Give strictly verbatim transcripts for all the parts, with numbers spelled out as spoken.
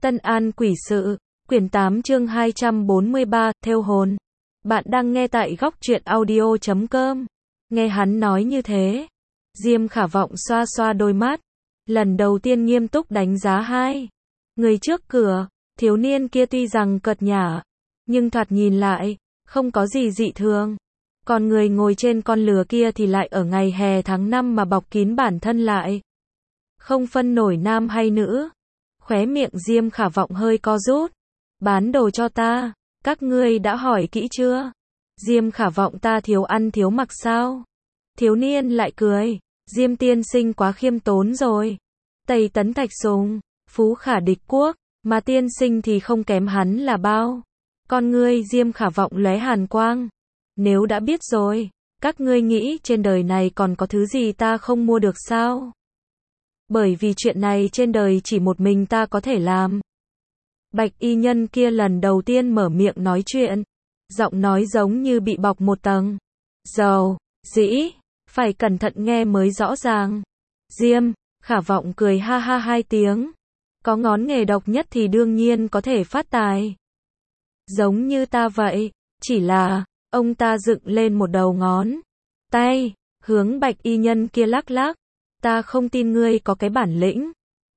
Tân An Quỷ Sự, quyển tám chương hai trăm bốn mươi ba, theo hồn. Bạn đang nghe tại góc truyện audio chấm com. Nghe hắn nói như thế, Diêm Khả Vọng xoa xoa đôi mắt, lần đầu tiên nghiêm túc đánh giá hai người trước cửa. Thiếu niên kia tuy rằng cợt nhả, nhưng thoạt nhìn lại, không có gì dị thường. Còn người ngồi trên con lừa kia thì lại ở ngày hè tháng năm mà bọc kín bản thân lại. Không phân nổi nam hay nữ. Khóe miệng Diêm Khả Vọng hơi co rút. Bán đồ cho ta, các ngươi đã hỏi kỹ chưa? Diêm Khả Vọng, ta thiếu ăn thiếu mặc sao? Thiếu niên lại cười. Diêm tiên sinh quá khiêm tốn rồi. Tây Tấn Thạch Sùng, Phú Khả Địch Quốc, mà tiên sinh thì không kém hắn là bao. Con ngươi Diêm Khả Vọng lóe hàn quang. Nếu đã biết rồi, các ngươi nghĩ trên đời này còn có thứ gì ta không mua được sao? Bởi vì chuyện này trên đời chỉ một mình ta có thể làm. Bạch y nhân kia lần đầu tiên mở miệng nói chuyện, giọng nói giống như bị bọc một tầng dầu dĩ, phải cẩn thận nghe mới rõ ràng. Diêm Khả Vọng cười ha ha hai tiếng. Có ngón nghề độc nhất thì đương nhiên có thể phát tài. Giống như ta vậy, chỉ là, ông ta dựng lên một đầu ngón tay, hướng bạch y nhân kia lắc lắc. Ta không tin ngươi có cái bản lĩnh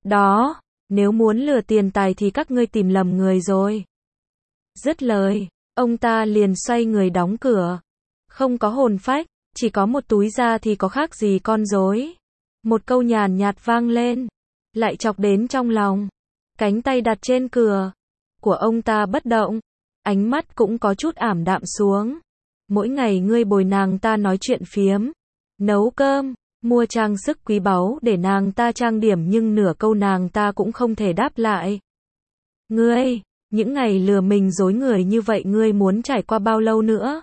đó, nếu muốn lừa tiền tài thì các ngươi tìm lầm người rồi. Dứt lời, ông ta liền xoay người đóng cửa. Không có hồn phách, chỉ có một túi da thì có khác gì con rối. Một câu nhàn nhạt vang lên, lại chọc đến trong lòng. Cánh tay đặt trên cửa của ông ta bất động, ánh mắt cũng có chút ảm đạm xuống. Mỗi ngày ngươi bồi nàng ta nói chuyện phiếm, nấu cơm, mua trang sức quý báu để nàng ta trang điểm, nhưng nửa câu nàng ta cũng không thể đáp lại. Ngươi, những ngày lừa mình dối người như vậy ngươi muốn trải qua bao lâu nữa?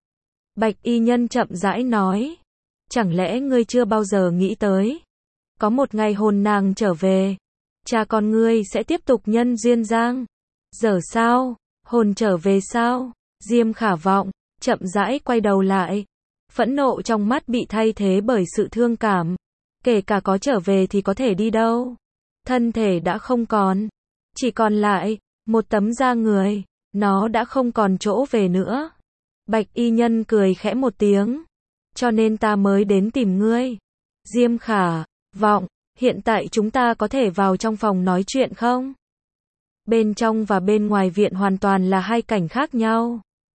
Bạch y nhân chậm rãi nói. Chẳng lẽ ngươi chưa bao giờ nghĩ tới, có một ngày hồn nàng trở về, cha con ngươi sẽ tiếp tục nhân duyên giang dở sao? Hồn trở về sao? Diêm Khả Vọng chậm rãi quay đầu lại. Phẫn nộ trong mắt bị thay thế bởi sự thương cảm. Kể cả có trở về thì có thể đi đâu? Thân thể đã không còn, chỉ còn lại một tấm da người, nó đã không còn chỗ về nữa. Bạch y nhân cười khẽ một tiếng. Cho nên ta mới đến tìm ngươi. Diêm Khả Vọng, hiện tại chúng ta có thể vào trong phòng nói chuyện không? Bên trong và bên ngoài viện hoàn toàn là hai cảnh khác nhau.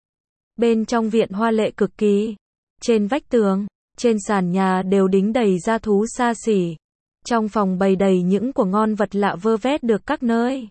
Bên trong viện hoa lệ cực kỳ. Trên vách tường, trên sàn nhà đều đính đầy gia thú xa xỉ. Trong phòng bày đầy những của ngon vật lạ vơ vét được các nơi.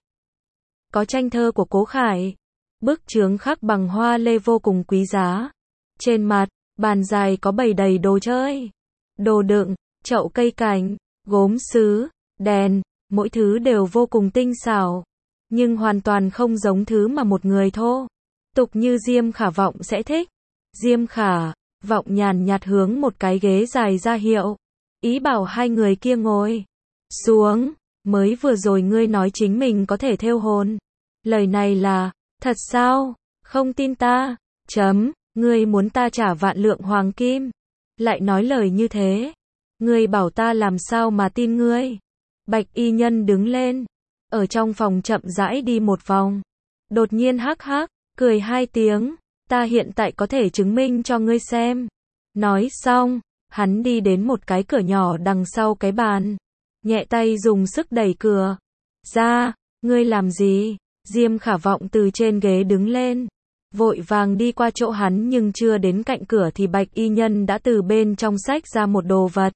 Có tranh thơ của Cố Khải, bức chướng khắc bằng hoa lê vô cùng quý giá. Trên mặt bàn dài có bày đầy đồ chơi, đồ đựng, chậu cây cảnh, gốm sứ, đèn, mỗi thứ đều vô cùng tinh xảo, nhưng hoàn toàn không giống thứ mà một người thô tục như Diêm Khả Vọng sẽ thích. Diêm Khả Vọng nhàn nhạt hướng một cái ghế dài ra hiệu, ý bảo hai người kia ngồi xuống. Mới vừa rồi ngươi nói chính mình có thể thêu hồn, lời này là thật sao? Không tin ta? Chấm. Ngươi muốn ta trả vạn lượng hoàng kim, lại nói lời như thế, ngươi bảo ta làm sao mà tin ngươi? Bạch y nhân đứng lên, ở trong phòng chậm rãi đi một vòng, đột nhiên hắc hắc cười hai tiếng. Ta hiện tại có thể chứng minh cho ngươi xem. Nói xong, hắn đi đến một cái cửa nhỏ đằng sau cái bàn, nhẹ tay dùng sức đẩy cửa ra. Ngươi làm gì? Diêm Khả Vọng từ trên ghế đứng lên, vội vàng đi qua chỗ hắn, nhưng chưa đến cạnh cửa thì bạch y nhân đã từ bên trong xách ra một đồ vật.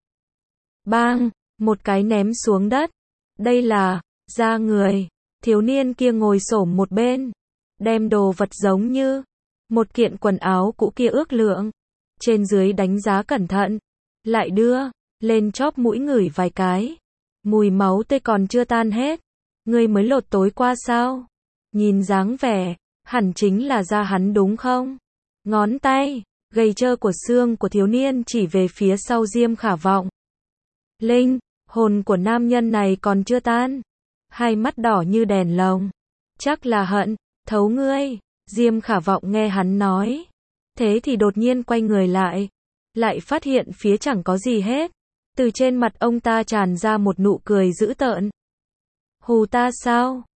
Bang, một cái ném xuống đất. Đây là da người. Thiếu niên kia ngồi xổm một bên, đem đồ vật giống như một kiện quần áo cũ kia ước lượng, trên dưới đánh giá cẩn thận, lại đưa lên chóp mũi ngửi vài cái. Mùi máu tươi còn chưa tan hết. Ngươi mới lột tối qua sao? Nhìn dáng vẻ, hẳn chính là da hắn đúng không? Ngón tay gầy trơ của xương của thiếu niên chỉ về phía sau Diêm Khả Vọng. Linh hồn của nam nhân này còn chưa tan, hai mắt đỏ như đèn lồng, chắc là hận thấu ngươi. Diêm Khả Vọng nghe hắn nói thế thì đột nhiên quay người lại, lại phát hiện phía chẳng có gì hết. Từ trên mặt ông ta tràn ra một nụ cười dữ tợn. Hù ta sao?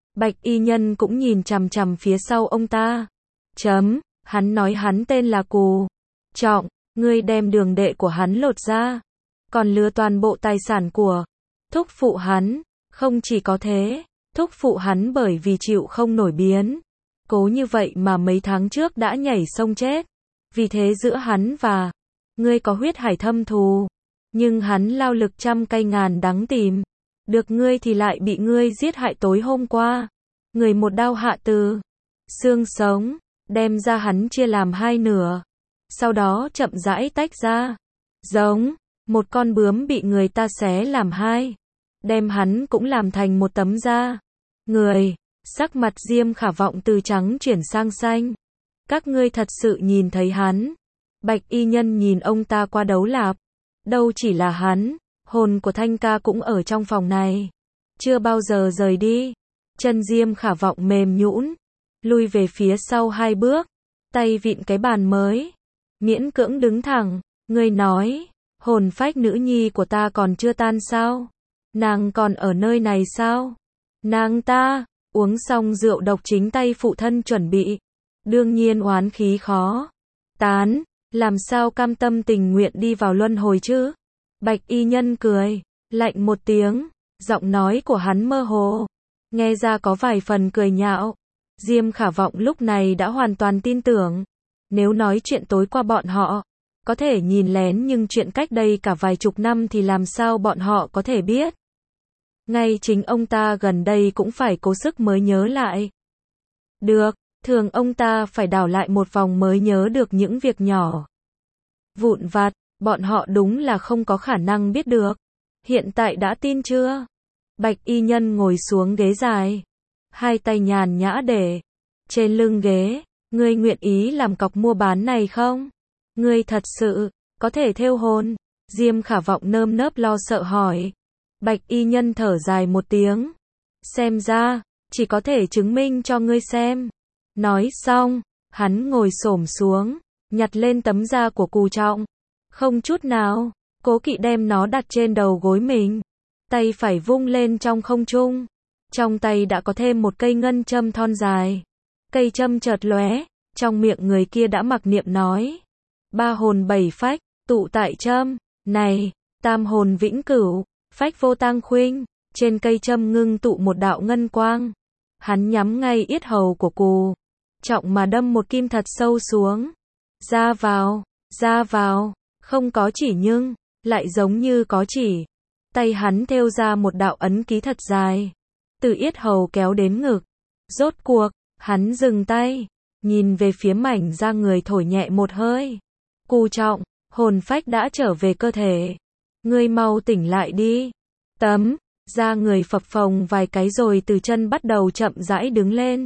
Bạch y nhân cũng nhìn chằm chằm phía sau ông ta. Chấm, hắn nói hắn tên là Cù Trọng, ngươi đem đường đệ của hắn lột ra, còn lừa toàn bộ tài sản của thúc phụ hắn. Không chỉ có thế, thúc phụ hắn bởi vì chịu không nổi biến cố như vậy mà mấy tháng trước đã nhảy sông chết. Vì thế giữa hắn và ngươi có huyết hải thâm thù, nhưng hắn lao lực trăm cây ngàn đắng tìm được ngươi thì lại bị ngươi giết hại tối hôm qua. Người một đao hạ từ xương sống, đem ra hắn chia làm hai nửa, sau đó chậm rãi tách ra, giống một con bướm bị người ta xé làm hai, đem hắn cũng làm thành một tấm da người. Sắc mặt Diêm Khả Vọng từ trắng chuyển sang xanh. Các ngươi thật sự nhìn thấy hắn? Bạch y nhân nhìn ông ta qua đấu lạp. Đâu chỉ là hắn, hồn của Thanh ca cũng ở trong phòng này, chưa bao giờ rời đi. Chân Diêm Khả Vọng mềm nhũn, lui về phía sau hai bước, tay vịn cái bàn mới, miễn cưỡng đứng thẳng. Ngươi nói, hồn phách nữ nhi của ta còn chưa tan sao? Nàng còn ở nơi này sao? Nàng ta uống xong rượu độc chính tay phụ thân chuẩn bị, đương nhiên oán khí khó tán, làm sao cam tâm tình nguyện đi vào luân hồi chứ? Bạch y nhân cười lạnh một tiếng, giọng nói của hắn mơ hồ, nghe ra có vài phần cười nhạo. Diêm Khả Vọng lúc này đã hoàn toàn tin tưởng. Nếu nói chuyện tối qua bọn họ có thể nhìn lén, nhưng chuyện cách đây cả vài chục năm thì làm sao bọn họ có thể biết? Ngay chính ông ta gần đây cũng phải cố sức mới nhớ lại được, thường ông ta phải đảo lại một vòng mới nhớ được những việc nhỏ vụn vặt, bọn họ đúng là không có khả năng biết được. Hiện tại đã tin chưa? Bạch y nhân ngồi xuống ghế dài, hai tay nhàn nhã để trên lưng ghế. Ngươi nguyện ý làm cọc mua bán này không? Ngươi thật sự có thể thêu hồn? Diêm Khả Vọng nơm nớp lo sợ hỏi. Bạch y nhân thở dài một tiếng. Xem ra chỉ có thể chứng minh cho ngươi xem. Nói xong, hắn ngồi xổm xuống, nhặt lên tấm da của Cù Trọng, không chút nào cố kỵ đem nó đặt trên đầu gối mình, tay phải vung lên trong không trung, trong tay đã có thêm một cây ngân châm thon dài. Cây châm chợt lóe, trong miệng người kia đã mặc niệm nói: ba hồn bảy phách, tụ tại châm này, tam hồn vĩnh cửu, phách vô tang khuynh. Trên cây châm ngưng tụ một đạo ngân quang, hắn nhắm ngay yết hầu của Cù Trọng mà đâm một kim thật sâu xuống. Ra vào, ra vào, không có chỉ nhưng lại giống như có chỉ. Tay hắn thêu ra một đạo ấn ký thật dài, từ yết hầu kéo đến ngực. Rốt cuộc, hắn dừng tay, nhìn về phía mảnh da người thổi nhẹ một hơi. Cù Trọng, hồn phách đã trở về cơ thể. Ngươi mau tỉnh lại đi. Tấm da người phập phồng vài cái rồi từ chân bắt đầu chậm rãi đứng lên.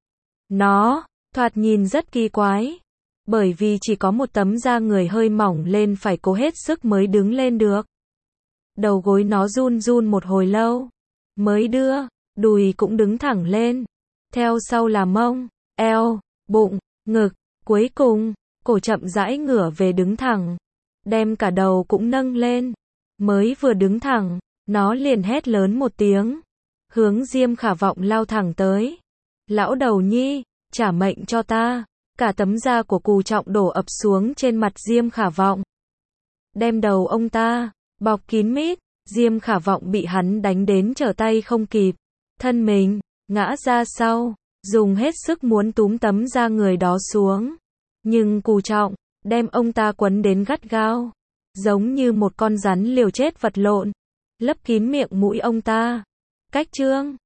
Nó thoạt nhìn rất kỳ quái, bởi vì chỉ có một tấm da người hơi mỏng lên phải cố hết sức mới đứng lên được. Đầu gối nó run run một hồi lâu, mới đưa, đùi cũng đứng thẳng lên. Theo sau là mông, eo, bụng, ngực, cuối cùng, cổ chậm rãi ngửa về đứng thẳng, đem cả đầu cũng nâng lên. Mới vừa đứng thẳng, nó liền hét lớn một tiếng, hướng Diêm Khả Vọng lao thẳng tới. Lão đầu nhi, trả mệnh cho ta. Cả tấm da của Cù Trọng đổ ập xuống trên mặt Diêm Khả Vọng, đem đầu ông ta bọc kín mít. Diêm Khả Vọng bị hắn đánh đến trở tay không kịp, thân mình ngã ra sau, dùng hết sức muốn túm tấm da người đó xuống, nhưng Cù Trọng đem ông ta quấn đến gắt gao, giống như một con rắn liều chết vật lộn, lấp kín miệng mũi ông ta. Cách chương